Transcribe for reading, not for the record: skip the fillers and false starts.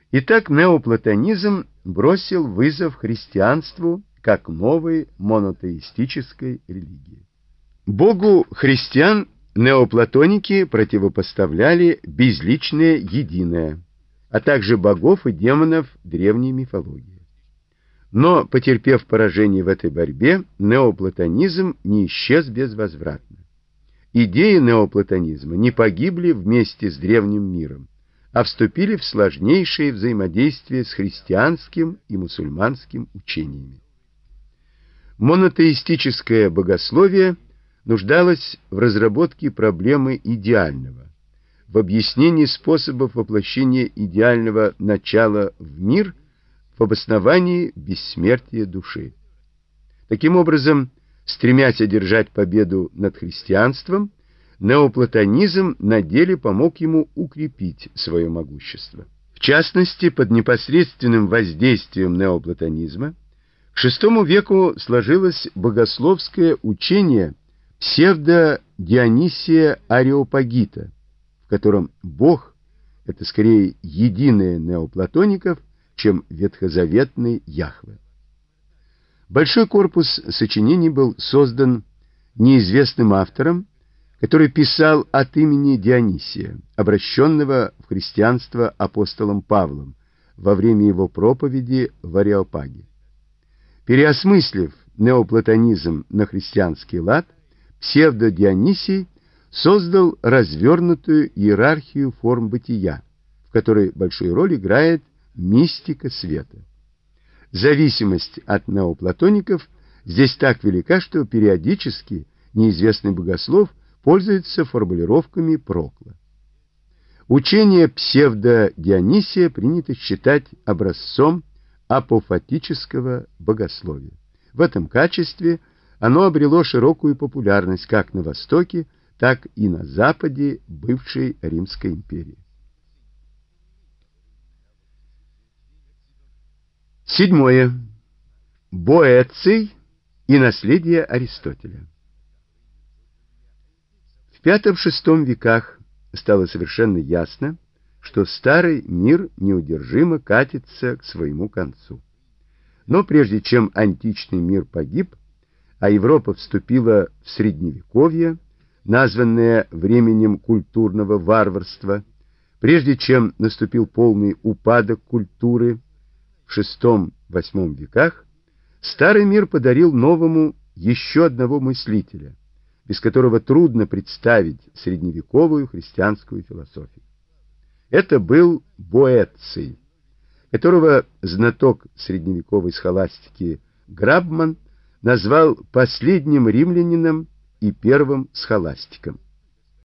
Итак, неоплатонизм бросил вызов христианству как новой монотеистической религии. Богу христиан неоплатоники противопоставляли безличное единое, а также богов и демонов древней мифологии. Но, потерпев поражение в этой борьбе, неоплатонизм не исчез безвозвратно. Идеи неоплатонизма не погибли вместе с древним миром, а вступили в сложнейшее взаимодействие с христианским и мусульманским учениями. Монотеистическое богословие нуждалось в разработке проблемы идеального, в объяснении способов воплощения идеального начала в мир, в обосновании бессмертия души. Таким образом, стремясь одержать победу над христианством, неоплатонизм на деле помог ему укрепить свое могущество. В частности, под непосредственным воздействием неоплатонизма к VI веку сложилось богословское учение псевдо-Дионисия Ареопагита, в котором Бог — это скорее единое неоплатоников, чем ветхозаветный Яхве. Большой корпус сочинений был создан неизвестным автором, который писал от имени Дионисия, обращенного в христианство апостолом Павлом во время его проповеди в Ареопаге. Переосмыслив неоплатонизм на христианский лад, псевдо-Дионисий создал развернутую иерархию форм бытия, в которой большую роль играет мистика света. Зависимость от неоплатоников здесь так велика, что периодически неизвестный богослов пользуется формулировками Прокла. Учение псевдо-Дионисия принято считать образцом апофатического богословия. В этом качестве оно обрело широкую популярность как на Востоке, так и на Западе бывшей Римской империи. 7. Боэций и наследие Аристотеля. В V-VI веках стало совершенно ясно, что старый мир неудержимо катится к своему концу. Но прежде чем античный мир погиб, а Европа вступила в Средневековье, названное временем культурного варварства, прежде чем наступил полный упадок культуры в VI-VIII веках, старый мир подарил новому еще одного мыслителя, без которого трудно представить средневековую христианскую философию. Это был Боэций, которого знаток средневековой схоластики Грабман назвал последним римлянином и первым схоластиком.